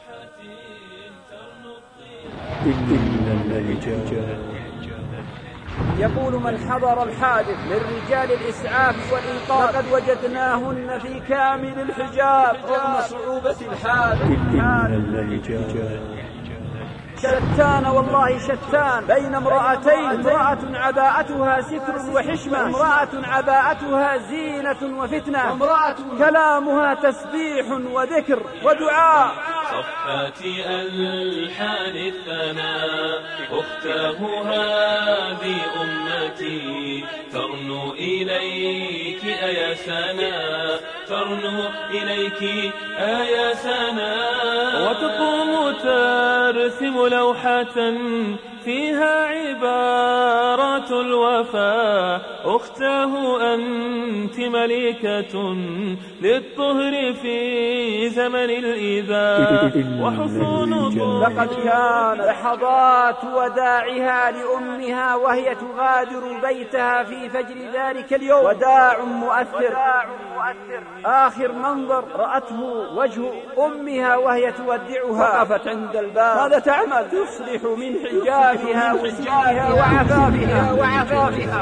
إن الرجال. يقول من حضر الحادث من رجال الإسعاف والإنقاذ لقد وجدناهن في كامل الحجاب رغم صعوبة الحادث. إن الرجال. شتان والله شتان بين امرأتين، امرأة عباءتها ستر وحشمة، امرأة عباءتها زينة وفتنة، امرأة كلامها تسبيح وذكر ودعاء. صفات ألحان الثناء أختاه هذه أمتي ترنو إليك أيا سناء، ترنو إليك أيا سناء. وتقوم ترسم لوحة فيها عبارات الوفاء أختاه أنت ملكة للطهر في زمن الإذاء وحصون. لقد كان لحظات وداعها لأمها وهي تغادر بيتها في فجر ذلك اليوم، وداع مؤثر. آخر منظر رأته وجه أمها وهي تودعها، وقفت عند الباب. ماذا تعمل؟ تصلح من حجابها وسجها وعفافها.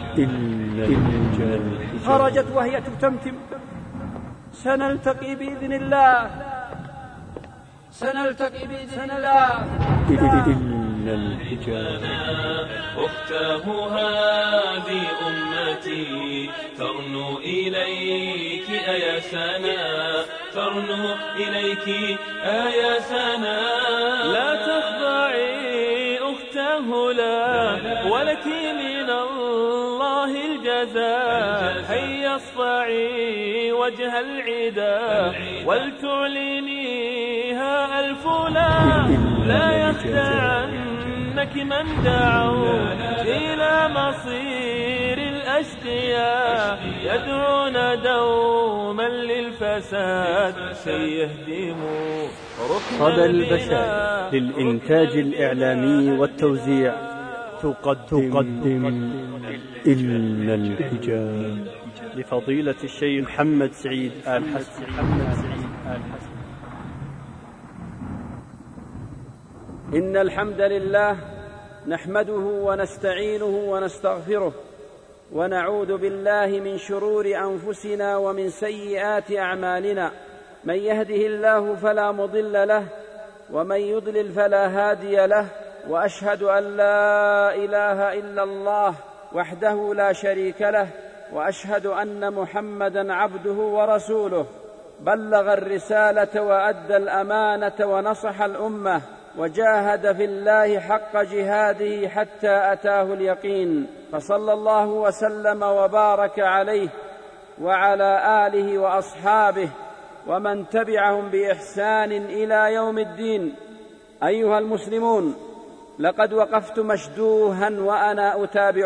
خرجت وهي تتمتم: سنلتقي بإذن الله، سنلتقي بإذن الله. إن الحجاب. أختاه هذه أمتي ترنو إليك أيا سناء، ترنو إليك أيا سناء. لا تخضعي أختاه لا، ولك من الله الجزاء. هيا اصفعي وجه العدا ولتعلنيها ألف لا يخدعنك من دعوا إلى مصير الأشقياء، يدعون دوما للفساد سيهدموا ركن البشر. للإنتاج الإعلامي والتوزيع تقدم إن الحجاب لفضيلة الشيخ محمد سعيد آل حسن. إن الحمد لله نحمده ونستعينه ونستغفره، ونعوذ بالله من شرور أنفسنا ومن سيئات أعمالنا. من يهده الله فلا مضل له، ومن يضلل فلا هادي له. وأشهد أن لا إله إلا الله وحده لا شريك له، وأشهد أن محمدًا عبده ورسوله. بلغ الرسالة وأدى الأمانة ونصح الأمة، وجاهد في الله حق جهاده حتى أتاه اليقين. فصلى الله وسلم وبارك عليه وعلى آله وأصحابه ومن تبعهم بإحسان إلى يوم الدين. أيها المسلمون، لقد وقفت مشدوها وأنا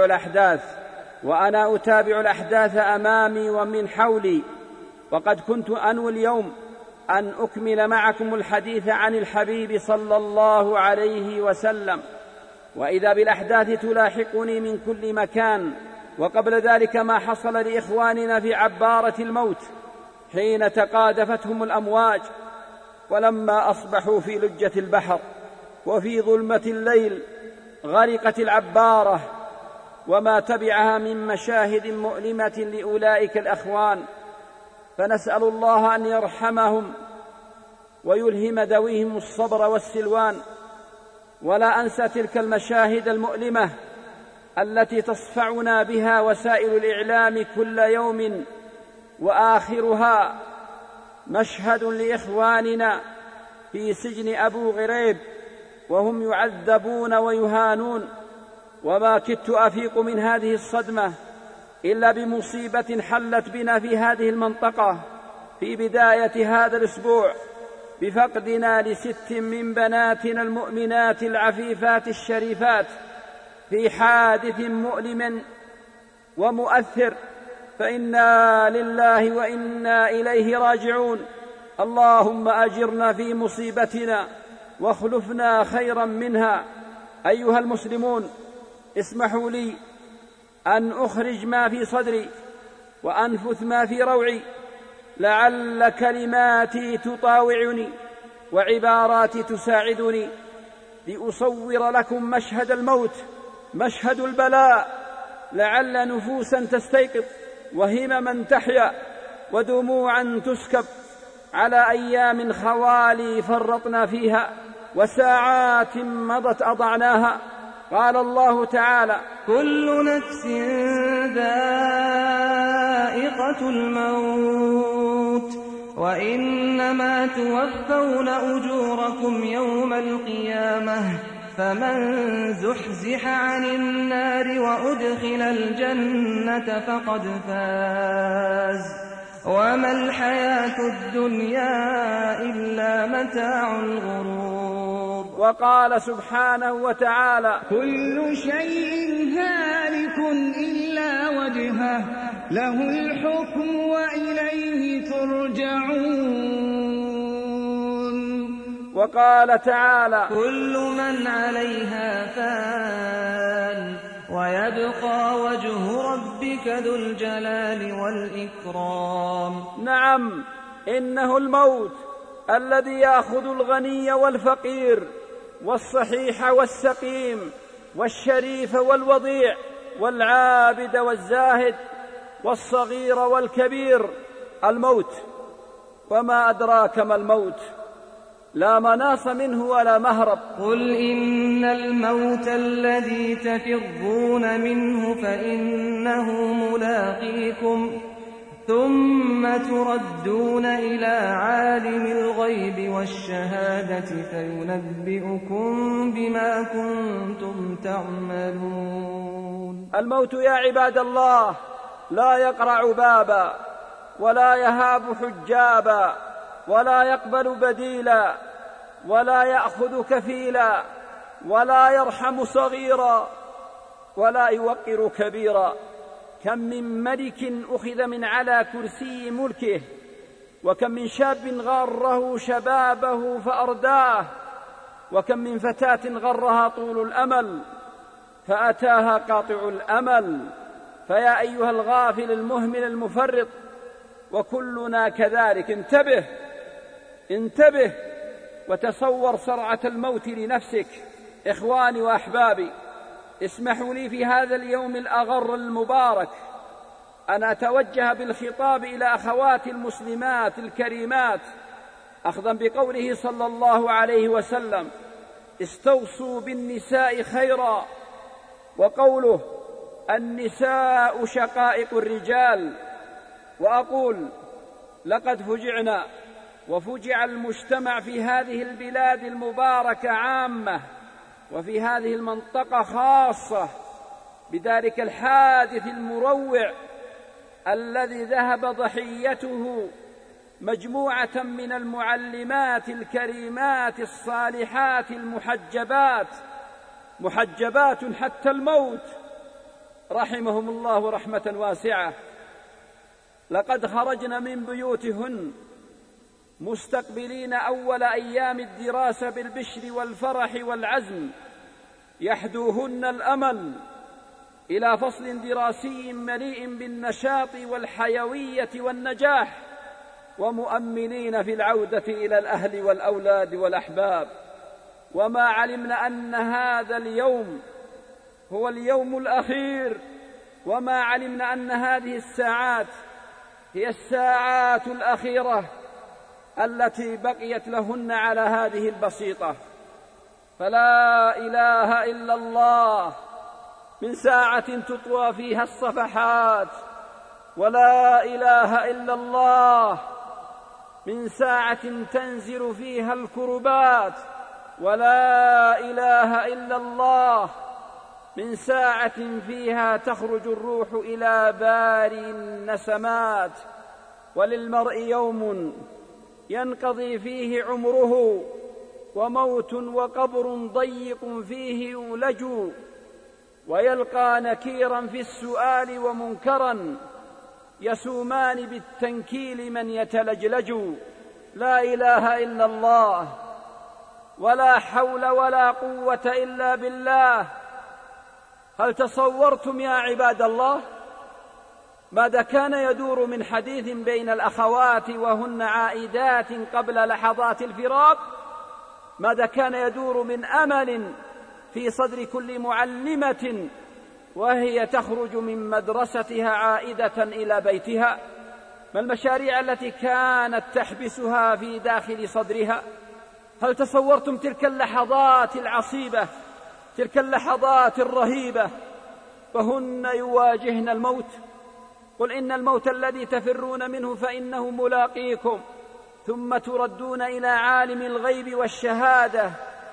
أتابع الأحداث أمامي ومن حولي، وقد كنت أنوي اليوم أن أكمل معكم الحديث عن الحبيب صلى الله عليه وسلم، وإذا بالأحداث تلاحقني من كل مكان. وقبل ذلك ما حصل لإخواننا في عبارة الموت حين تقاذفتهم الأمواج، ولما أصبحوا في لجة البحر وفي ظلمة الليل غرقت العبارة، وما تبعها من مشاهد مؤلمة لأولئك الأخوان. فنسأل الله أن يرحمهم ويلهم ذويهم الصبر والسلوان. ولا أنسى تلك المشاهد المؤلمة التي تصفعنا بها وسائل الإعلام كل يوم، وآخرها مشهد لإخواننا في سجن أبو غريب وهم يعذبون ويهانون. وما كدت أفيق من هذه الصدمة إلا بمصيبة حلت بنا في هذه المنطقة في بداية هذا الأسبوع، بفقدنا ل6 من بناتنا المؤمنات العفيفات الشريفات في حادث مؤلم ومؤثر. فإنا لله وإنا إليه راجعون. اللهم أجرنا في مصيبتنا واخلفنا خيرا منها. أيها المسلمون، اسمحوا لي أن أخرج ما في صدري وأنفث ما في روعي، لعل كلماتي تطاوعني وعباراتي تساعدني لأصور لكم مشهد الموت، مشهد البلاء، لعل نفوسا تستيقظ وهمما تحيا ودموعا تسكب على أيام خوالي فرطنا فيها وساعات مضت أضعناها. قال الله تعالى: كل نفس ذائقة الموت وإنما توفون أجوركم يوم القيامة فمن زحزح عن النار وأدخل الجنة فقد فاز وما الحياة الدنيا إلا متاع الغرور. وقال سبحانه وتعالى: كل شيء هالك إلا وجهه له الحكم وإليه ترجعون. وقال تعالى: كل من عليها فان ويبقى وجه ربك ذو الجلال والإكرام. نعم، إنه الموت الذي يأخذ الغني والفقير والصحيح والسقيم والشريف والوضيع والعابد والزاهد والصغير والكبير. الموت، وما أدراك ما الموت، لا مناص منه ولا مهرب. قل إن الموت الذي تفرون منه فإنه ملاقيكم ثم تردون إلى عالم الغيب والشهادة فينبئكم بما كنتم تعملون. الموت يا عباد الله لا يقرع بابا ولا يهاب حجابا ولا يقبل بديلا ولا يأخذ كفيلا ولا يرحم صغيرا ولا يوقر كبيرا. كم من ملك أخذ من على كرسي ملكه، وكم من شاب غره شبابه فأرداه، وكم من فتاة غرها طول الأمل فأتاها قاطع الأمل. فيا أيها الغافل المهمل المفرط، وكلنا كذلك، انتبه وتصور سرعة الموت لنفسك. إخواني وأحبابي، اسمحوا لي في هذا اليوم الأغر المبارك أن أتوجه بالخطاب إلى أخوات المسلمات الكريمات، أخذا بقوله صلى الله عليه وسلم: استوصوا بالنساء خيرا، وقوله: النساء شقائق الرجال. وأقول: لقد فجعنا وفجع المجتمع في هذه البلاد المباركة عامة وفي هذه المنطقة خاصة بذلك الحادث المروع الذي ذهب ضحيته مجموعة من المعلمات الكريمات الصالحات المحجبات، محجبات حتى الموت، رحمهم الله رحمة واسعة. لقد خرجنا من بيوتهن مستقبلين أول أيام الدراسة بالبشر والفرح والعزم، يحدوهن الأمل إلى فصل دراسي مليء بالنشاط والحيوية والنجاح، ومؤملين في العودة إلى الأهل والأولاد والأحباب. وما علمنا أن هذا اليوم هو اليوم الأخير، وما علمنا أن هذه الساعات هي الساعات الأخيرة التي بقيت لهن على هذه البسيطة. فلا إله إلا الله من ساعة تطوى فيها الصفحات، ولا إله إلا الله من ساعة تنزل فيها الكربات، ولا إله إلا الله من ساعة فيها تخرج الروح إلى باري النسمات. وللمرء يوم ينقضي فيه عمره، وموت وقبر ضيق فيه يولج، ويلقى نكيرا في السؤال ومنكرا يسومان بالتنكيل من يتلجلج. لا إله إلا الله، ولا حول ولا قوة إلا بالله. هل تصورتم يا عباد الله ماذا كان يدور من حديث بين الأخوات وهن عائدات قبل لحظات الفراق؟ ماذا كان يدور من أمل في صدر كل معلمة وهي تخرج من مدرستها عائدة إلى بيتها؟ ما المشاريع التي كانت تحبسها في داخل صدرها؟ هل تصورتم تلك اللحظات العصيبة، تلك اللحظات الرهيبة وهن يواجهن الموت؟ قل إن الموت الذي تفرون منه فإنه ملاقيكم ثم تردون إلى عالم الغيب والشهادة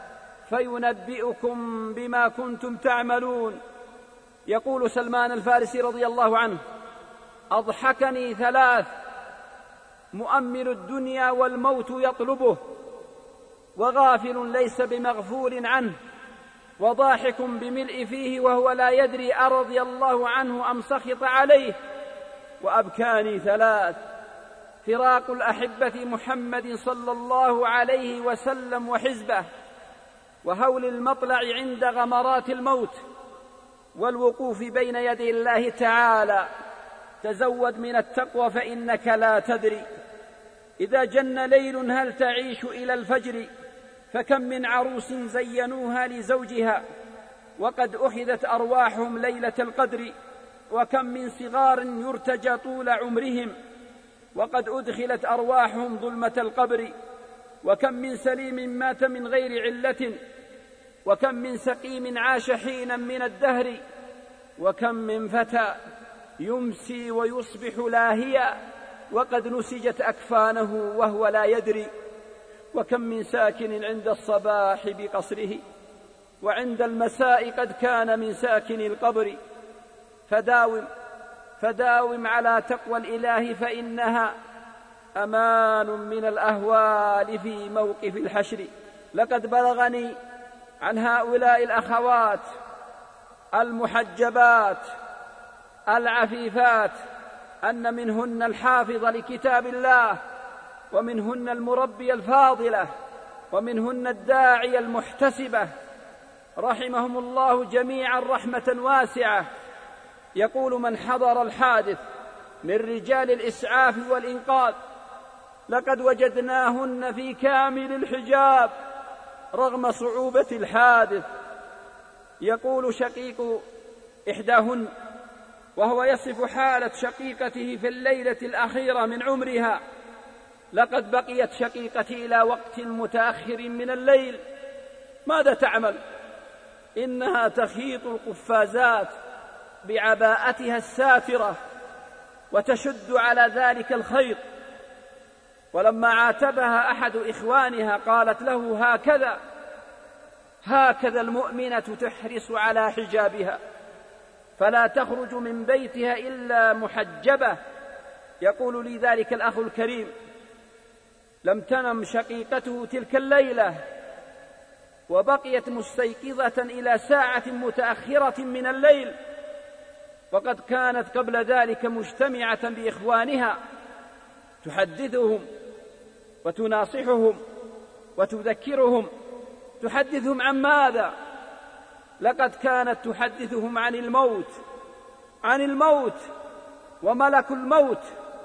فينبئكم بما كنتم تعملون. يقول سلمان الفارسي رضي الله عنه: أضحكني ثلاث: مؤمل الدنيا والموت يطلبه، وغافل ليس بمغفول عنه، وضاحك بملء فيه وهو لا يدري أرضي الله عنه أم سخط عليه. وأبكاني ثلاث: فراق الأحبة محمد صلى الله عليه وسلم وحزبه، وهول المطلع عند غمرات الموت، والوقوف بين يدي الله تعالى. تزود من التقوى فإنك لا تدري إذا جن ليل هل تعيش إلى الفجر، فكم من عروس زينوها لزوجها وقد أخذت أرواحهم ليلة القدر، وكم من صغار يرتجى طول عمرهم وقد أدخلت أرواحهم ظلمة القبر، وكم من سليم مات من غير علة، وكم من سقيم عاش حينا من الدهر، وكم من فتى يمسي ويصبح لاهيا وقد نسجت أكفانه وهو لا يدري، وكم من ساكن عند الصباح بقصره وعند المساء قد كان من ساكن القبر. فداوم على تقوى الإله فإنها أمان من الأهوال في موقف الحشر. لقد بلغني عن هؤلاء الأخوات المحجبات العفيفات أن منهن الحافظ لكتاب الله، ومنهن المربية الفاضلة، ومنهن الداعية المحتسبة، رحمهم الله جميعا رحمة واسعة. يقول من حضر الحادث من رجال الإسعاف والإنقاذ: لقد وجدناهن في كامل الحجاب رغم صعوبة الحادث. يقول شقيق إحداهن وهو يصف حالة شقيقته في الليلة الأخيرة من عمرها: لقد بقيت شقيقتي إلى وقت متأخر من الليل، ماذا تعمل؟ إنها تخيط القفازات بعباءتها الساترة وتشد على ذلك الخيط. ولما عاتبها أحد إخوانها قالت له: هكذا المؤمنة تحرص على حجابها، فلا تخرج من بيتها إلا محجبة. يقول لي ذلك الأخ الكريم: لم تنم شقيقته تلك الليلة وبقيت مستيقظة إلى ساعة متأخرة من الليل، وقد كانت قبل ذلك مجتمعة بإخوانها تحدثهم وتناصحهم وتذكرهم. تحدثهم عن ماذا؟ لقد كانت تحدثهم عن الموت وملك الموت.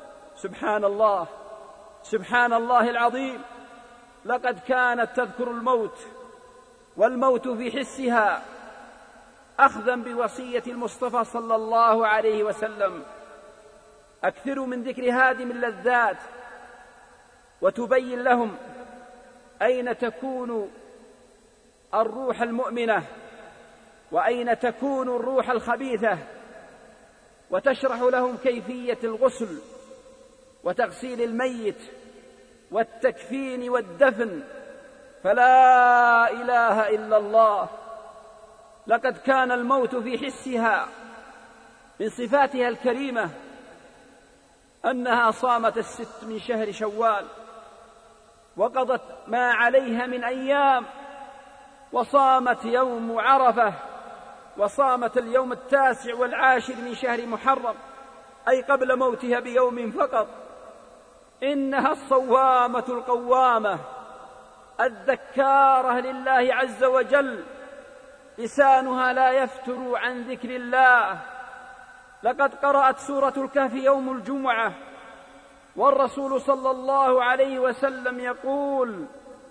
سبحان الله العظيم. لقد كانت تذكر الموت، والموت في حسها، أخذا بوصية المصطفى صلى الله عليه وسلم: أكثروا من ذكر هادم اللذات. وتبين لهم أين تكون الروح المؤمنة وأين تكون الروح الخبيثة، وتشرح لهم كيفية الغسل وتغسيل الميت والتكفين والدفن. فلا إله إلا الله. لقد كان الموت في حسها من صفاتها الكريمة أنها صامت 6 من شهر شوال وقضت ما عليها من أيام، وصامت يوم عرفة، وصامت اليوم 9 و10 من شهر محرم، أي قبل موتها بيوم فقط. إنها الصوامة القوامة الذكارة لله عز وجل، لسانها لا يفتر عن ذكر الله. لقد قرأت سورة الكهف يوم الجمعة، والرسول صلى الله عليه وسلم يقول: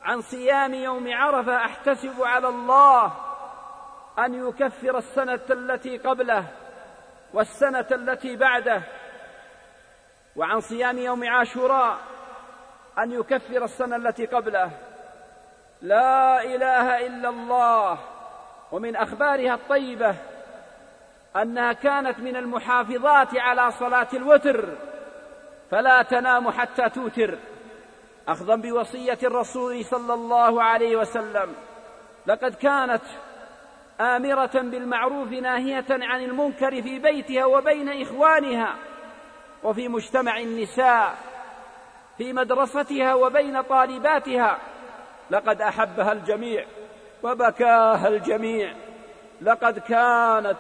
عن صيام يوم عرفة أحتسب على الله أن يكفر السنة التي قبله والسنة التي بعده، وعن صيام يوم عاشوراء أن يكفر السنة التي قبله. لا إله إلا الله. ومن أخبارها الطيبة أنها كانت من المحافظات على صلاة الوتر، فلا تنام حتى توتر، أخذا بوصية الرسول صلى الله عليه وسلم. لقد كانت آمرة بالمعروف ناهية عن المنكر في بيتها وبين إخوانها وفي مجتمع النساء، في مدرستها وبين طالباتها. لقد أحبها الجميع وبكاها الجميع. لقد كانت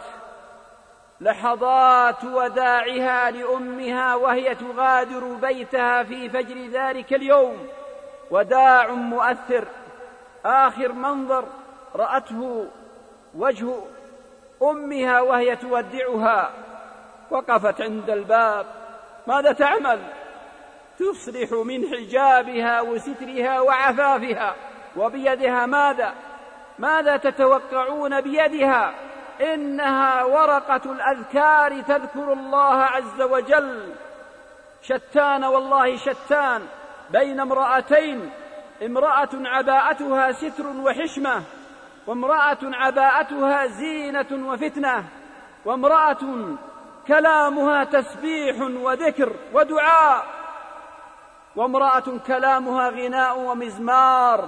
لحظات وداعها لأمها وهي تغادر بيتها في فجر ذلك اليوم وداع مؤثر. آخر منظر رأته وجه أمها وهي تودعها، وقفت عند الباب. ماذا تعمل؟ تصلح من حجابها وسترها وعفافها، وبيدها ماذا تتوقعون بيدها؟ إنها ورقة الأذكار تذكر الله عز وجل. شتان والله شتان بين امرأتين، امرأة عباءتها ستر وحشمة، وامرأة عباءتها زينة وفتنة، وامرأة كلامها تسبيح وذكر ودعاء، وامرأة كلامها غناء ومزمار.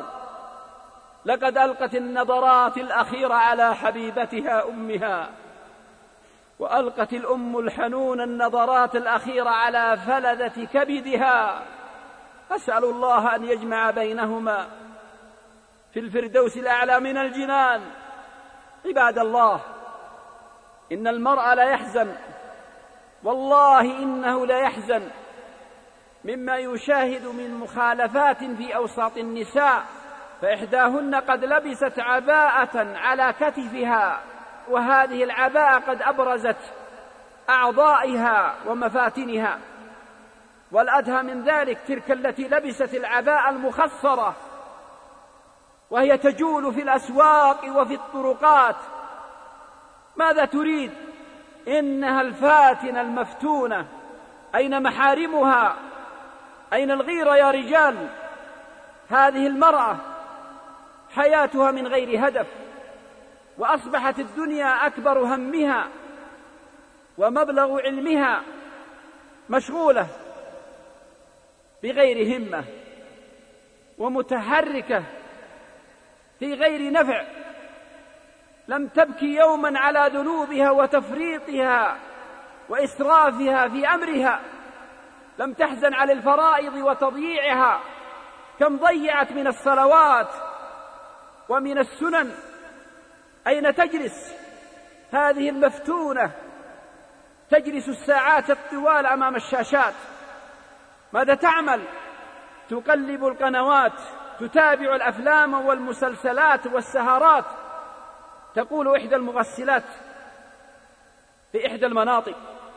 لقد ألقت النظرات الأخيرة على حبيبتها أمها، وألقت الأم الحنون النظرات الأخيرة على فلذة كبدها. أسأل الله أن يجمع بينهما في الفردوس الأعلى من الجنان. عباد الله، إن المرء لا يحزن، والله إنه لا يحزن مما يشاهد من مخالفات في أوساط النساء، فإحداهن قد لبست عباءة على كتفها، وهذه العباءة قد أبرزت أعضائها ومفاتنها. والأدهى من ذلك تلك التي لبست العباءة المخصرة وهي تجول في الأسواق وفي الطرقات. ماذا تريد؟ إنها الفاتنة المفتونة. أين محارمها؟ أين الغيرة يا رجال؟ هذه المرأة حياتها من غير هدف، وأصبحت الدنيا أكبر همها ومبلغ علمها، مشغولة بغير همة ومتحركة في غير نفع. لم تبكي يوما على ذنوبها وتفريطها وإسرافها في أمرها، لم تحزن على الفرائض وتضييعها. كم ضيعت من الصلوات ومن السنن. أين تجلس هذه المفتونة؟ تجلس الساعات الطوال أمام الشاشات. ماذا تعمل؟ تقلب القنوات، تتابع الأفلام والمسلسلات والسهرات. تقول إحدى المغسلات في إحدى المناطق: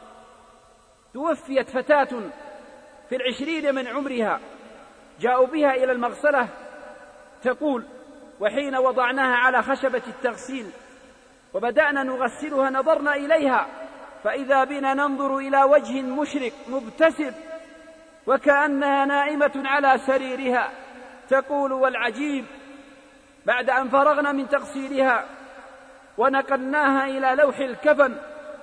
توفيت فتاة في 20 من عمرها، جاءوا بها إلى المغسلة. تقول: وحين وضعناها على خشبة التغسيل وبدأنا نغسلها نظرنا إليها فإذا بنا ننظر إلى وجه مشرق مبتسم وكأنها نائمة على سريرها. تقول: والعجيب بعد أن فرغنا من تغسيلها ونقلناها إلى لوح الكفن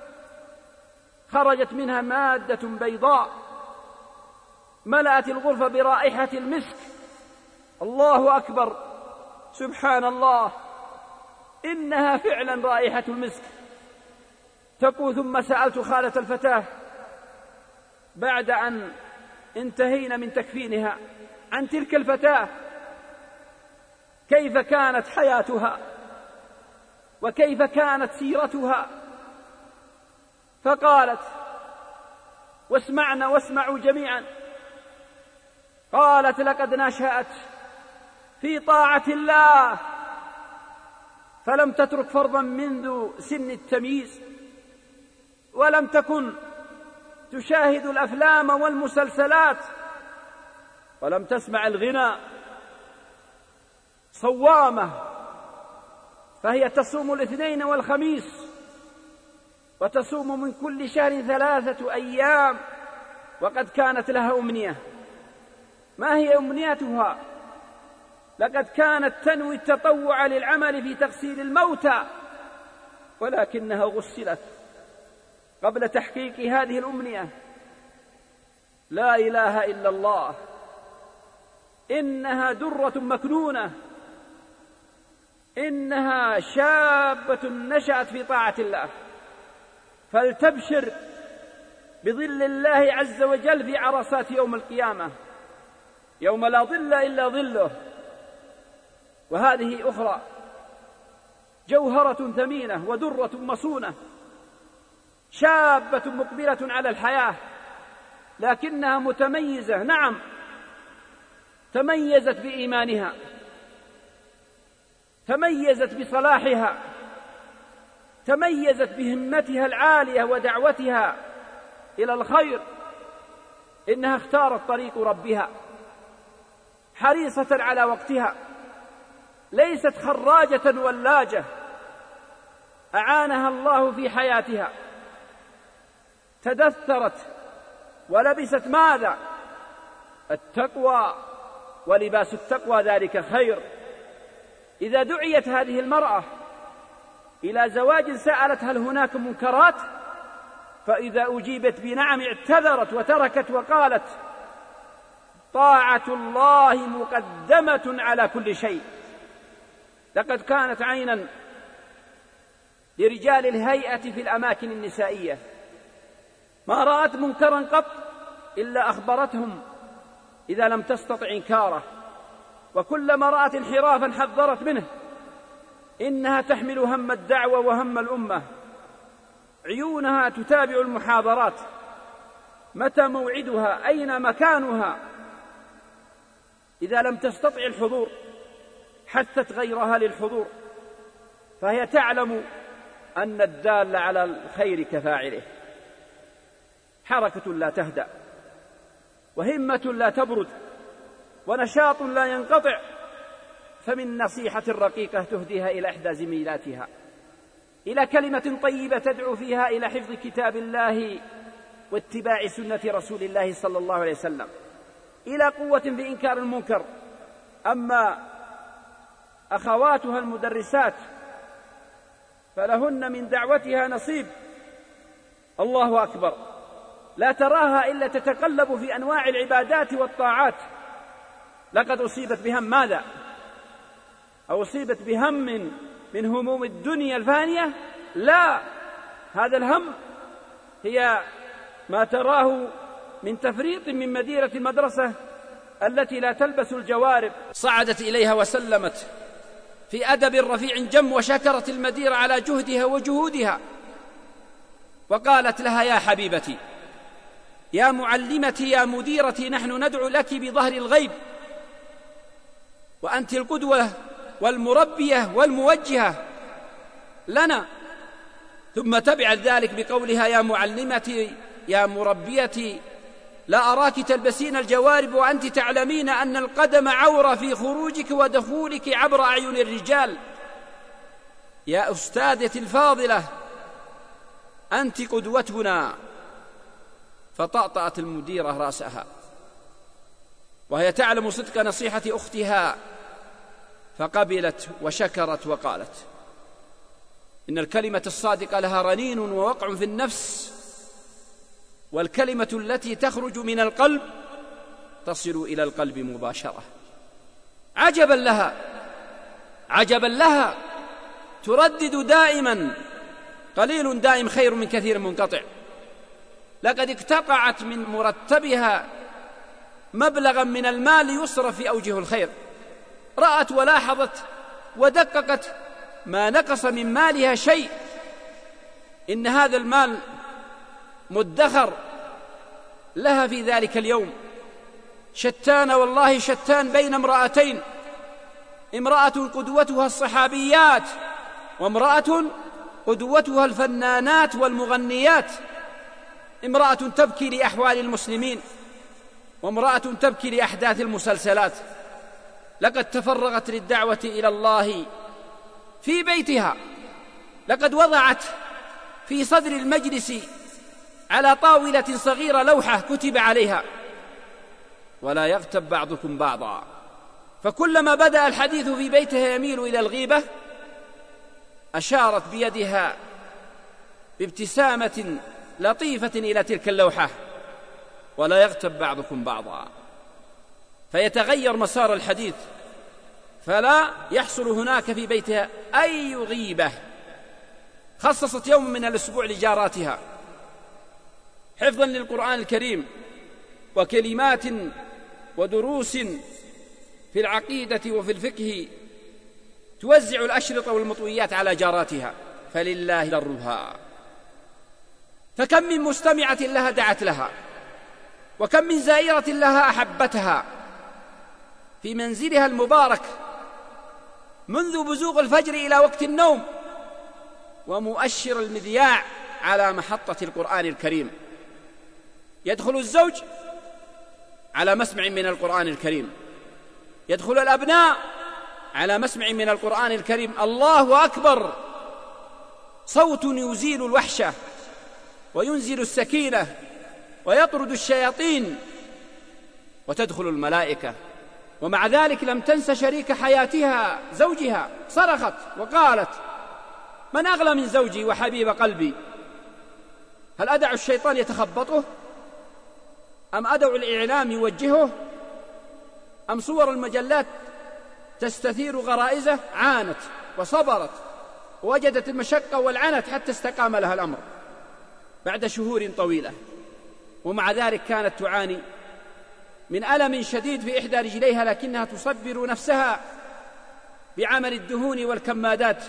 خرجت منها مادة بيضاء ملأت الغرفة برائحة المسك. الله أكبر، سبحان الله، إنها فعلا رائحة المسك. تقول: ثم سألت خالة الفتاة بعد أن انتهينا من تكفينها عن تلك الفتاة، كيف كانت حياتها وكيف كانت سيرتها. فقالت: واسمعنا واسمعوا جميعا، قالت: لقد نشأت في طاعة الله فلم تترك فرضا منذ سن التمييز، ولم تكن تشاهد الأفلام والمسلسلات، ولم تسمع الغناء، صوامة، فهي تصوم الاثنين والخميس، وتصوم من كل شهر 3 أيام، وقد كانت لها أمنية. ما هي أمنيتها؟ لقد كانت تنوي التطوع للعمل في تغسيل الموتى، ولكنها غسلت قبل تحقيق هذه الأمنية. لا إله إلا الله، إنها درة مكنونة، إنها شابة نشأت في طاعة الله، فلتبشر بظل الله عز وجل في عرصات يوم القيامة، يوم لا ظل إلا ظله. وهذه أخرى، جوهرة ثمينة ودرة مصونة، شابة مقبلة على الحياة، لكنها متميزة. نعم، تميزت بإيمانها، تميزت بصلاحها، تميزت بهمتها العالية ودعوتها إلى الخير. إنها اختارت طريق ربها، حريصة على وقتها، ليست خراجة ولاجة، أعانها الله في حياتها، تدثرت ولبست ماذا؟ التقوى، ولباس التقوى ذلك خير. إذا دعيت هذه المرأة إلى زواج سألت هل هناك منكرات؟ فإذا أجيبت بنعم اعتذرت وتركت وقالت طاعة الله مقدمة على كل شيء. لقد كانت عينا لرجال الهيئة في الأماكن النسائية، ما رأت منكرا قط إلا أخبرتهم إذا لم تستطع إنكاره، وكلما رأت انحرافا حذرت منه. إنها تحمل هم الدعوة وهم الأمة، عيونها تتابع المحاضرات، متى موعدها، أين مكانها. إذا لم تستطع الحضور حثت غيرها للحضور، فهي تعلم أن الدال على الخير كفاعله. حركة لا تهدأ، وهمة لا تبرد، ونشاط لا ينقطع. فمن نصيحة رقيقة تهديها إلى إحدى زميلاتها، إلى كلمة طيبة تدعو فيها إلى حفظ كتاب الله واتباع سنة رسول الله صلى الله عليه وسلم، إلى قوة في إنكار المنكر. أما أخواتها المدرسات فلهن من دعوتها نصيب. الله أكبر، لا تراها إلا تتقلب في أنواع العبادات والطاعات. لقد أصيبت بهم ماذا؟ أو أصيبت بهم من هموم الدنيا الفانية؟ لا، هذا الهم هي ما تراه من تفريط من مديرة المدرسة التي لا تلبس الجوارب. صعدت إليها وسلمت في أدب رفيع جم، وشكرت المديرة على جهدها وجهودها، وقالت لها يا حبيبتي، يا معلمتي، يا مديرتي، نحن ندعو لك بظهر الغيب، وأنت القدوة والمربية والموجهة لنا. ثم تبعت ذلك بقولها يا معلمتي يا مربيتي، لا أراك تلبسين الجوارب وأنت تعلمين أن القدم عورة في خروجك ودخولك عبر أعين الرجال. يا أستاذتي الفاضلة، أنت قدوتنا. فطأطأت المديرة رأسها وهي تعلم صدق نصيحة أختها، فقبلت وشكرت وقالت إن الكلمة الصادقة لها رنين ووقع في النفس، والكلمة التي تخرج من القلب تصل إلى القلب مباشرة. عجبا لها، عجبا لها، تردد دائما قليل دائم خير من كثير منقطع. لقد اقتطعت من مرتبها مبلغا من المال يصرف في أوجه الخير. رأت ولاحظت ودققت ما نقص من مالها شيء. إن هذا المال مدخر لها في ذلك اليوم. شتان والله شتان بين امرأتين، امرأة قدوتها الصحابيات، وامرأة قدوتها الفنانات والمغنيات. امرأة تبكي لأحوال المسلمين، وامرأة تبكي لأحداث المسلسلات. لقد تفرغت للدعوة إلى الله في بيتها، لقد وضعت في صدر المجلس على طاولة صغيرة لوحة كتب عليها: ولا يغتب بعضكم بعضا. فكلما بدأ الحديث في بيتها يميل إلى الغيبة أشارت بيدها بابتسامة لطيفة إلى تلك اللوحة: ولا يغتب بعضكم بعضا. فيتغير مسار الحديث، فلا يحصل هناك في بيتها أي غيبة. خصصت يوم من الأسبوع لجاراتها حفظا للقرآن الكريم وكلمات ودروس في العقيدة وفي الفقه، توزع الأشرطة والمطويات على جاراتها، فلله درها. فكم من مستمعة لها دعت لها، وكم من زائرة لها أحبتها في منزلها المبارك منذ بزوغ الفجر إلى وقت النوم، ومؤشر المذياع على محطة القرآن الكريم. يدخل الزوج على مسمع من القرآن الكريم، يدخل الأبناء على مسمع من القرآن الكريم. الله أكبر، صوت يزيل الوحشة وينزل السكينة ويطرد الشياطين، وتدخل الملائكة. ومع ذلك لم تنس شريك حياتها زوجها، صرخت وقالت: من أغلى من زوجي وحبيب قلبي؟ هل أدع الشيطان يتخبطه؟ أم أدع الإعلام يوجهه؟ أم صور المجلات تستثير غرائزه؟ عانت وصبرت ووجدت المشقة والعنت حتى استقام لها الأمر بعد شهور طويلة، ومع ذلك كانت تعاني من ألم شديد في إحدى رجليها، لكنها تصبر نفسها بعمل الدهون والكمادات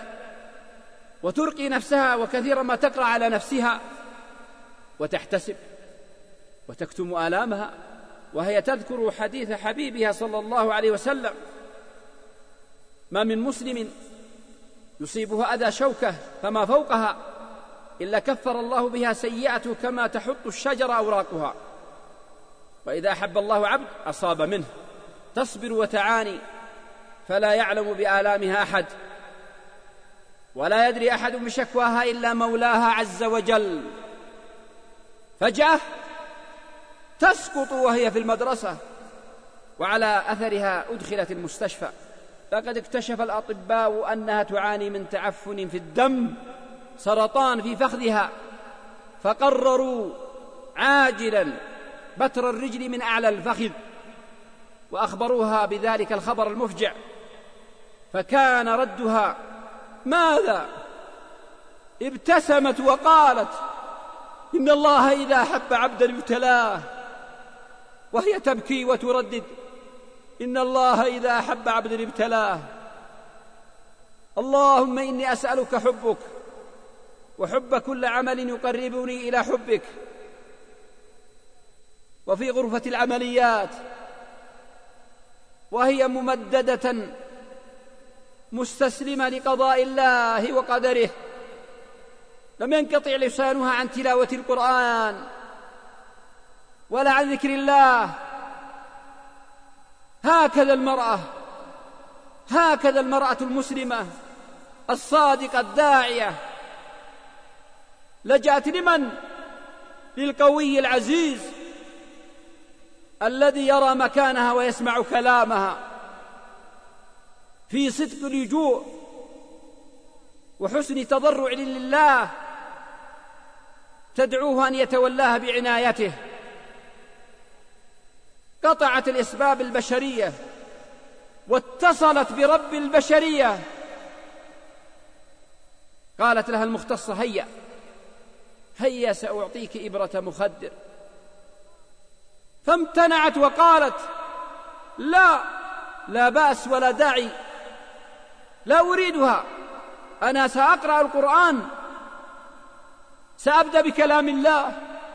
وترقي نفسها، وكثيرا ما تقرأ على نفسها وتحتسب وتكتم آلامها وهي تذكر حديث حبيبها صلى الله عليه وسلم: ما من مسلم يصيبه أذى شوكة فما فوقها إلا كفر الله بها سيئته كما تحط الشجر أوراقها. وإذا أحب الله عبد أصاب منه. تصبر وتعاني فلا يعلم بآلامها أحد، ولا يدري أحد بشكواها إلا مولاها عز وجل. فجأة تسقط وهي في المدرسة، وعلى أثرها أدخلت المستشفى. لقد اكتشف الأطباء أنها تعاني من تعفن في الدم، سرطان في فخذها، فقرروا عاجلا بتر الرجل من أعلى الفخذ، وأخبروها بذلك الخبر المفجع. فكان ردها: ماذا؟ ابتسمت وقالت: إن الله إذا أحب عبدا ابتلاه. وهي تبكي وتردد: إن الله إذا أحب عبدا ابتلاه. اللهم إني أسألك حبك وحب كل عمل يقربني إلى حبك. وفي غرفة العمليات وهي ممددة مستسلمة لقضاء الله وقدره، لم ينقطع لسانها عن تلاوة القرآن ولا عن ذكر الله. هكذا المرأة المسلمة الصادقة الداعية لجأت لمن؟ للقوي العزيز الذي يرى مكانها ويسمع كلامها في صدق اللجوء وحسن تضرع لله، تدعوه أن يتولاها بعنايته. قطعت الأسباب البشرية واتصلت برب البشرية. قالت لها المختصة: هيا سأعطيك إبرة مخدر. فامتنعت وقالت: لا بأس ولا داعي، لا أريدها، أنا سأقرأ القرآن، سأبدأ بكلام الله،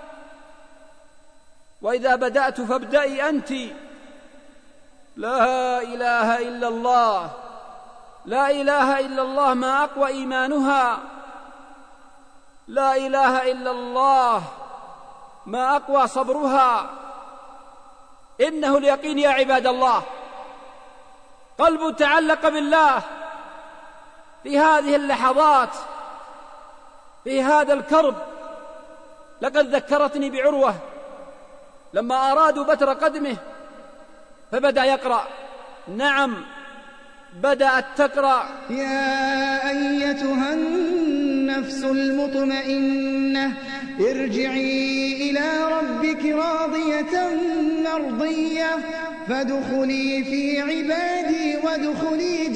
وإذا بدأت فابدأي أنت. لا إله إلا الله، لا إله إلا الله، ما أقوى إيمانها. لا إله إلا الله، ما أقوى صبرها. إنه اليقين يا عباد الله، قلب تعلق بالله في هذه اللحظات، في هذا الكرب. لقد ذكرتني بعروة لما أرادوا بتر قدمه فبدأ يقرأ. نعم، بدأت تقرأ: يا أيتها النفس المطمئنة ارجعي إلى ربك راضية مرضية فادخلي في عبادي وادخلي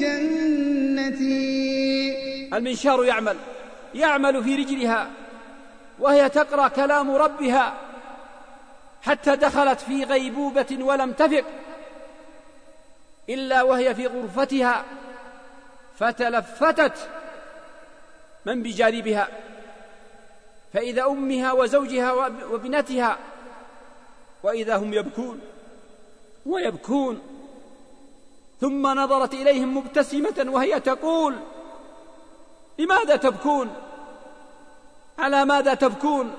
جنتي. المنشار يعمل في رجلها وهي تقرأ كلام ربها حتى دخلت في غيبوبة ولم تفق إلا وهي في غرفتها، فتلفتت من بجانبها فإذا أمها وزوجها وابنتها، وإذا هم يبكون ثم نظرت إليهم مبتسمة وهي تقول: لماذا تبكون؟ على ماذا تبكون؟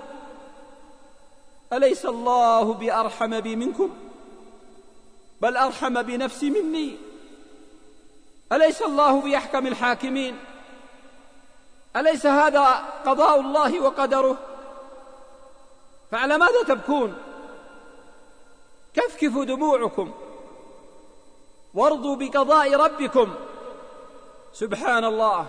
أليس الله بأرحم بي منكم؟ بل أرحم بنفسي مني. أليس الله بأحكم الحاكمين؟ أليس هذا قضاء الله وقدره؟ فعلى ماذا تبكون؟ كفكفوا دموعكم وارضوا بقضاء ربكم. سبحان الله،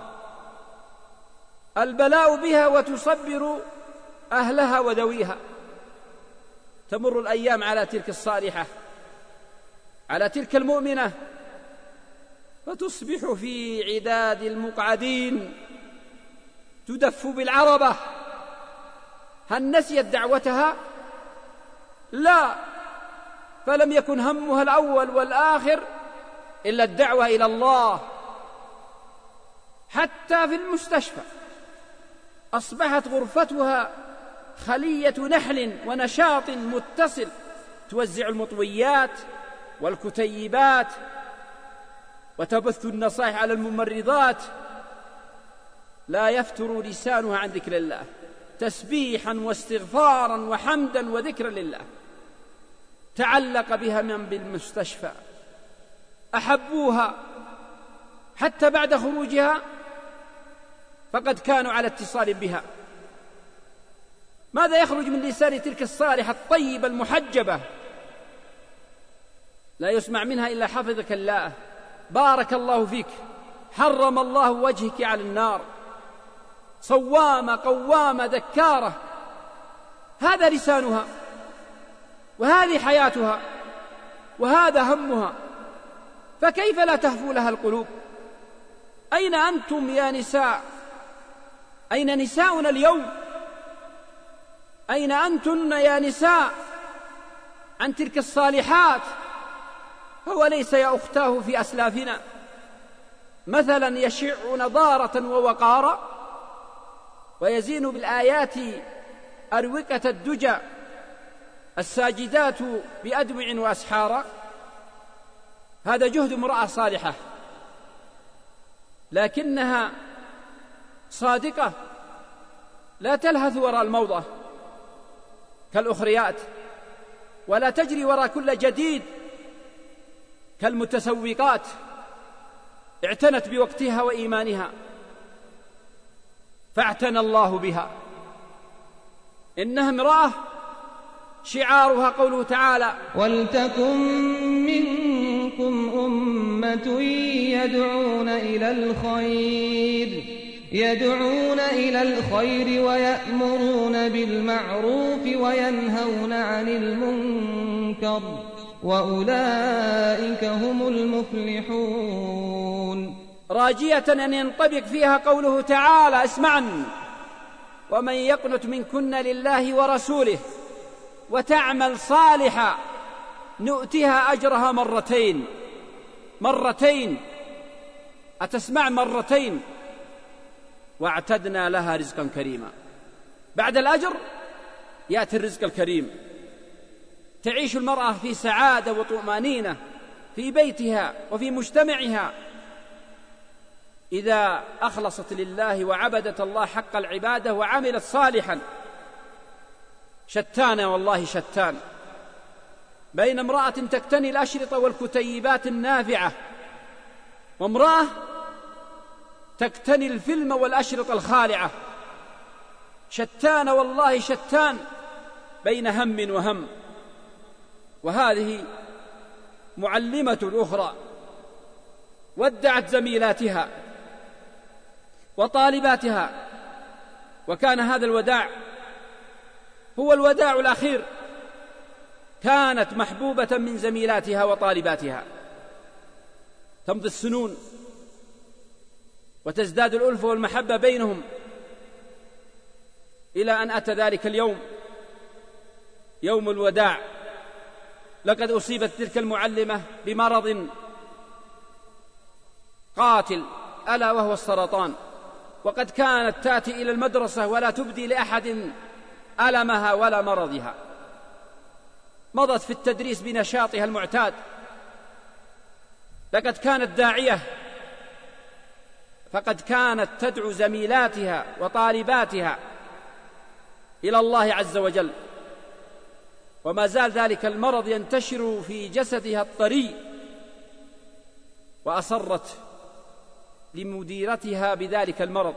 البلاء بها وتصبر أهلها وذويها. تمر الأيام على تلك الصالحة، على تلك المؤمنة، فتصبح في عداد المقعدين تدف بالعربة. هل نسيت دعوتها؟ لا، فلم يكن همها الأول والآخر إلا الدعوة إلى الله. حتى في المستشفى أصبحت غرفتها خلية نحل ونشاط متصل، توزع المطويات والكتيبات وتبث النصائح على الممرضات. لا يفتر لسانها عن ذكر الله، تسبيحا واستغفارا وحمدا وذكرا لله. تعلق بها من بالمستشفى، أحبوها حتى بعد خروجها فقد كانوا على اتصال بها. ماذا يخرج من لسان تلك الصالحة الطيبة المحجبة؟ لا يسمع منها إلا حفظك الله، بارك الله فيك، حرم الله وجهك على النار، صوامة قوامة ذكارة. هذا لسانها، وهذه حياتها، وهذا همها، فكيف لا تهفو لها القلوب؟ أين أنتم يا نساء؟ أين نساؤنا اليوم؟ أين أنتن يا نساء عن تلك الصالحات؟ هو ليس يا أختاه في أسلافنا مثلا يشع نضارة ووقارا ويزين بالآيات أروقة الدجى الساجدات بأدمع وأسحارا؟ هذا جهد امرأة صالحة، لكنها صادقة، لا تلهث وراء الموضة كالأخريات، ولا تجري وراء كل جديد كالمتسوقات. اعتنت بوقتها وإيمانها فاعتنى الله بها. إنها امرأة شعارها قوله تعالى: ولتكن منكم أمة يدعون إلى الخير ويأمرون بالمعروف وينهون عن المنكر وأولئك هم المفلحون. راجية أن ينطبق فيها قوله تعالى: اسمعن: ومن يقنت منكن لله ورسوله وتعمل صالحا نؤتها أجرها مرتين. أتسمع؟ مرتين. واعتدنا لها رزقا كريما. بعد الأجر يأتي الرزق الكريم. تعيش المرأة في سعادة وطمأنينة في بيتها وفي مجتمعها إذا أخلصت لله وعبدت الله حق العبادة وعملت صالحا. شتان والله شتان بين امرأة تقتني الأشرطة والكتيبات النافعة وامرأة تقتني الفيلم والأشرطة الخالعة، شتان والله شتان بين هم وهم. وهذه معلمة أخرى ودعت زميلاتها وطالباتها، وكان هذا الوداع هو الوداع الأخير. كانت محبوبة من زميلاتها وطالباتها. تمضي السنون وتزداد الألفة والمحبة بينهم، إلى أن أتى ذلك اليوم، يوم الوداع. لقد أصيبت تلك المعلمة بمرض قاتل ألا وهو السرطان، وقد كانت تأتي إلى المدرسة ولا تبدي لأحد ألمها ولا مرضها. مضت في التدريس بنشاطها المعتاد. لقد كانت داعية، فقد كانت تدعو زميلاتها وطالباتها إلى الله عز وجل، وما زال ذلك المرض ينتشر في جسدها الطري. وأصرت لمديرتها بذلك المرض،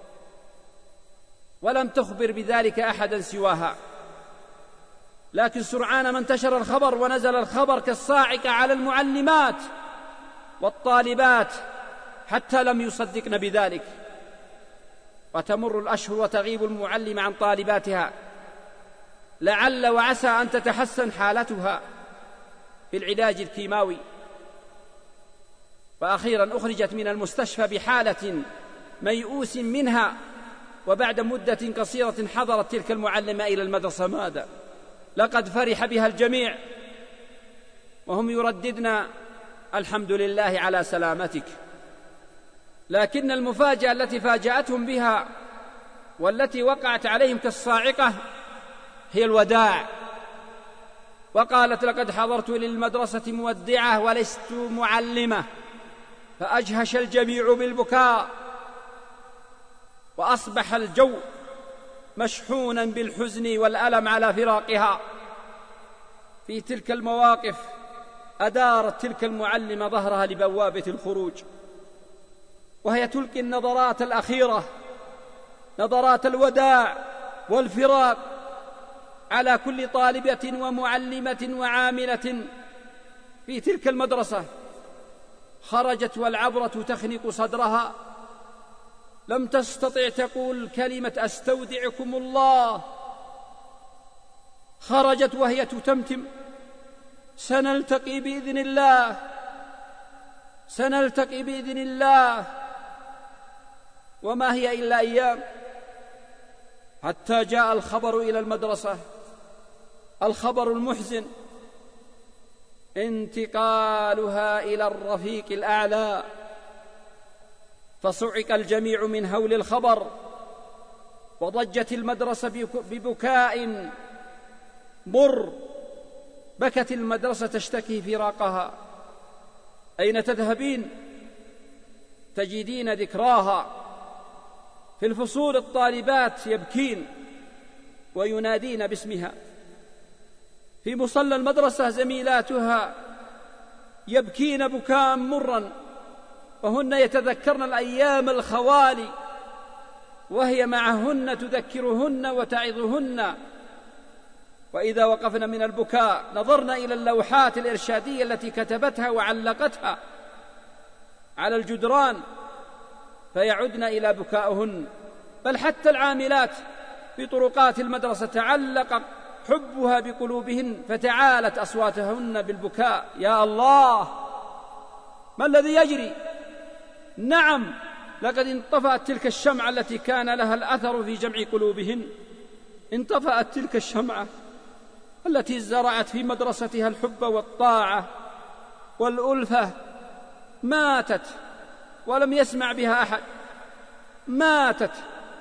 ولم تخبر بذلك أحدا سواها. لكن سرعان ما انتشر الخبر ونزل الخبر كالصاعقة على المعلمات والطالبات، حتى لم يصدقن بذلك. وتمر الأشهر وتغيب المعلم عن طالباتها، لعل وعسى أن تتحسن حالتها بالعلاج الكيماوي. وأخيرا أخرجت من المستشفى بحالة ميؤوس منها، وبعد مدة قصيرة حضرت تلك المعلمة إلى المدرسة. ماذا؟ لقد فرح بها الجميع وهم يرددن الحمد لله على سلامتك. لكن المفاجأة التي فاجأتهم بها والتي وقعت عليهم كالصاعقة هي الوداع. وقالت: لقد حضرت للمدرسة مودعة ولست معلمة. فأجهش الجميع بالبكاء، وأصبح الجو مشحونا بالحزن والألم على فراقها. في تلك المواقف أدارت تلك المعلمة ظهرها لبوابة الخروج، وهي تلقي النظرات الأخيرة، نظرات الوداع والفراق، على كل طالبة ومعلمة وعاملة في تلك المدرسة. خرجت والعبرة تخنق صدرها، لم تستطع تقول كلمة أستودعكم الله. خرجت وهي تتمتم: سنلتقي بإذن الله، سنلتقي بإذن الله. وما هي إلا أيام حتى جاء الخبر إلى المدرسة، الخبر المحزن: انتقالها إلى الرفيق الأعلى. فصعق الجميع من هول الخبر، وضجت المدرسة ببكاء مر. بكت المدرسة تشتكي فراقها: أين تذهبين؟ تجدين ذكراها. في الفصول الطالبات يبكين وينادين باسمها. في مصلى المدرسة زميلاتها يبكين بكاء مرا، وهن يتذكرن الأيام الخوالي، وهي معهن تذكرهن وتعظهن. وإذا وقفن من البكاء نظرن إلى اللوحات الإرشادية التي كتبتها وعلقتها على الجدران، فيعدن إلى بكائهن. بل حتى العاملات في طرقات المدرسة تعلق حبها بقلوبهن، فتعالت أصواتهن بالبكاء: يا الله، ما الذي يجري؟ نعم، لقد انطفأت تلك الشمعة التي كان لها الأثر في جمع قلوبهن. انطفأت تلك الشمعة التي زرعت في مدرستها الحب والطاعة والألفة. ماتت ولم يسمع بها أحد، ماتت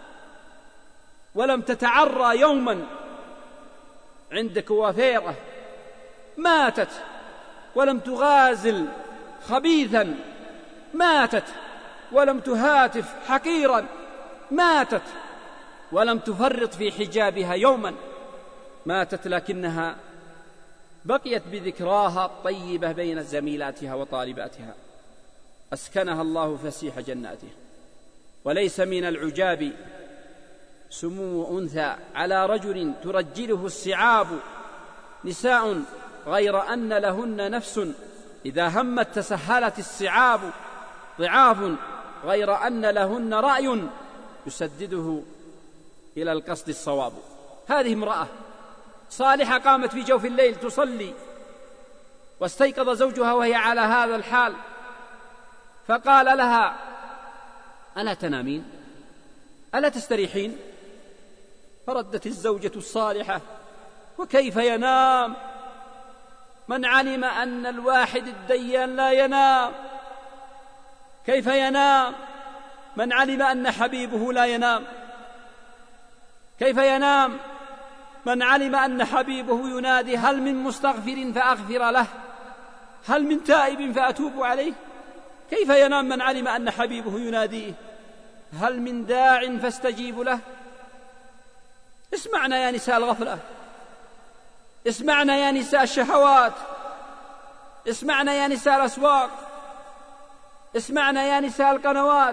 ولم تتعرى يوما عند كوافيرة، ماتت ولم تغازل خبيثا، ماتت ولم تهاتف حقيرا، ماتت ولم تفرط في حجابها يوما، ماتت لكنها بقيت بذكراها الطيبة بين زميلاتها وطالباتها. أسكنها الله فسيح جناته. وليس من العجاب سمو أنثى على رجل ترجله الصعاب، نساء غير أن لهن نفس إذا همت تسهلت الصعاب، ضعاف غير أن لهن رأي يسدده إلى القصد الصواب. هذه امرأة صالحة قامت في جوف الليل تصلي، واستيقظ زوجها وهي على هذا الحال، فقال لها: ألا تنامين؟ ألا تستريحين؟ فردت الزوجة الصالحة: وكيف ينام من علم أن الواحد الديان لا ينام؟ كيف ينام من علم أن حبيبه لا ينام؟ كيف ينام من علم أن حبيبه ينادي: هل من مستغفر فأغفر له؟ هل من تائب فأتوب عليه؟ كيف ينام من علم أن حبيبه يناديه: هل من داع فاستجيب له؟ اسمعنا يا نساء الغفلة، اسمعنا يا نساء الشهوات، اسمعنا يا نساء الأسواق، اسمعنا يا نساء القنوات،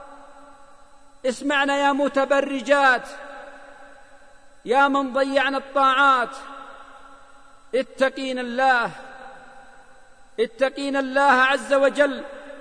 اسمعنا يا متبرجات، يا من ضيعنا الطاعات. اتقين الله، اتقين الله عز وجل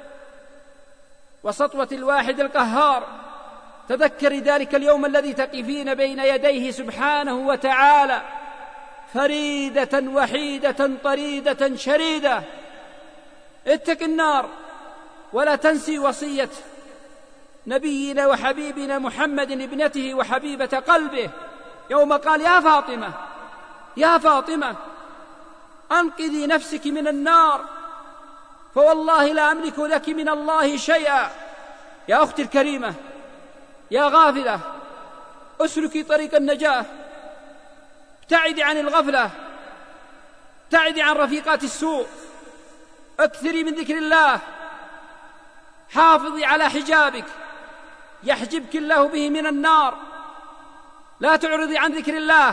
وسطوة الواحد القهار. تذكري ذلك اليوم الذي تقفين بين يديه سبحانه وتعالى فريدة وحيدة طريدة شريدة. اتق النار، ولا تنسي وصية نبينا وحبيبنا محمد ابنته وحبيبة قلبه يوم قال: يا فاطمة يا فاطمة أنقذي نفسك من النار، فوالله لا أملك لك من الله شيئا. يا أختي الكريمة، يا غافلة، اسلكي طريق النجاة، ابتعدي عن الغفلة، ابتعدي عن رفيقات السوء، اكثري من ذكر الله، حافظي على حجابك يحجبك الله به من النار، لا تعرضي عن ذكر الله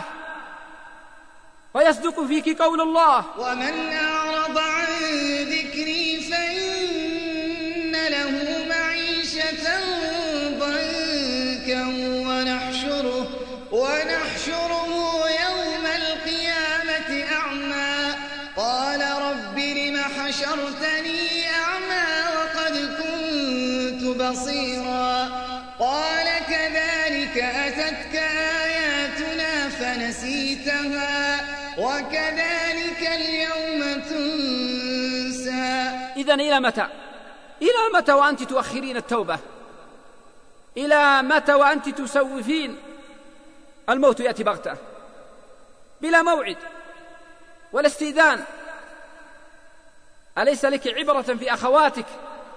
ويصدق فيك قول الله: ومن أعرض عن ذكري فإن له معيشة ضنكا ونحشره يوم القيامة أعمى قال رب لم حشرتني أعمى وقد كنت بصيرا قال كذلك أتتك آياتنا فنسيتها وكذلك اليوم تنسى. إذن إلى متى؟ إلى متى وأنت تؤخرين التوبة؟ إلى متى وأنت تسوفين؟ الموت يأتي بغتة بلا موعد ولا استئذان. أليس لك عبرة في أخواتك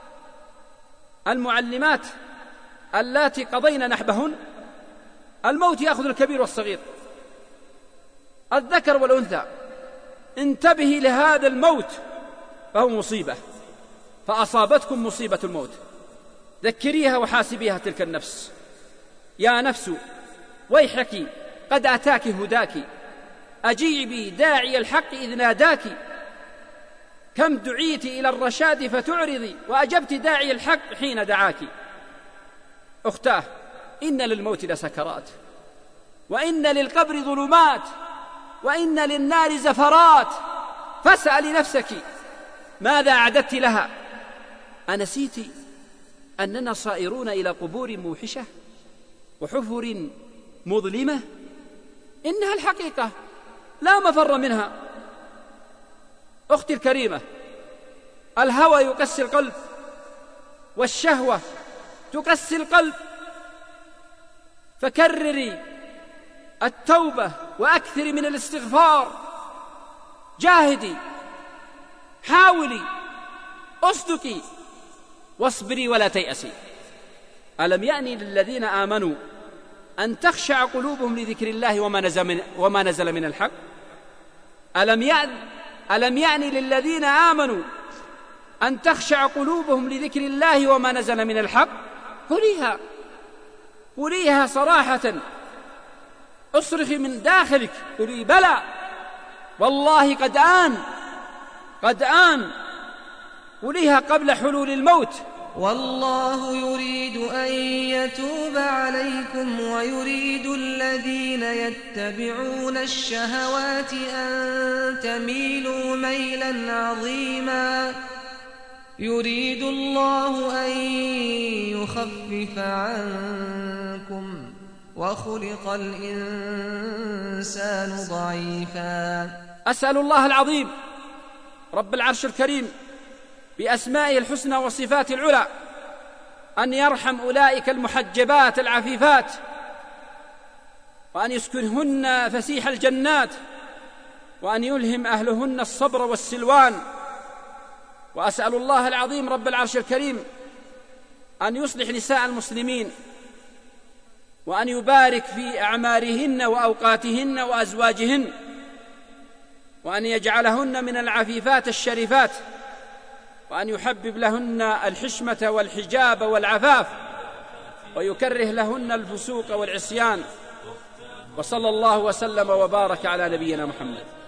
المعلمات اللاتي قضين نحبهن؟ الموت يأخذ الكبير والصغير، الذكر والأنثى. انتبهي لهذا الموت فهو مصيبة، فأصابتكم مصيبة الموت. ذكريها وحاسبيها تلك النفس: يا نفس ويحك قد أتاك هداك، أجيبي داعي الحق إذ ناداك. كم دعيت إلى الرشاد فتعرضي وأجبت داعي الحق حين دعاك. أختاه، إن للموت لسكرات، وإن للقبر ظلمات، وإن للنار زفرات. فاسألي نفسك ماذا أعددت لها؟ أنسيت أننا صائرون إلى قبور موحشة وحفر مظلمة؟ إنها الحقيقة لا مفر منها. أختي الكريمة، الهوى يقسي القلب والشهوة تقسي القلب، فكرري التوبة وأكثري من الاستغفار. جاهدي، حاولي، أصدقي، واصبري ولا تيأسي. ألم يأني للذين آمنوا أن تخشع قلوبهم لذكر الله وما نزل من الحق؟ ألم يأني للذين آمنوا أن تخشع قلوبهم لذكر الله وما نزل من الحق؟ قوليها صراحة، اصرخي من داخلك، قولي: بلى والله قد آن وليها قبل حلول الموت. والله يريد أن يتوب عليكم ويريد الذين يتبعون الشهوات أن تميلوا ميلا عظيما. يريد الله أن يخفف عنكم وخلق الإنسان ضعيفا. أسأل الله العظيم رب العرش الكريم بأسمائه الحسنى وصفاته العلى أن يرحم أولئك المحجبات العفيفات، وأن يسكنهن فسيح الجنات، وأن يلهم أهلهن الصبر والسلوان. وأسأل الله العظيم رب العرش الكريم أن يصلح نساء المسلمين، وأن يبارك في أعمارهن وأوقاتهن وأزواجهن، وأن يجعلهن من العفيفات الشريفات، وأن يحبب لهن الحشمة والحجاب والعفاف، ويكره لهن الفسوق والعصيان. وصلى الله وسلم وبارك على نبينا محمد.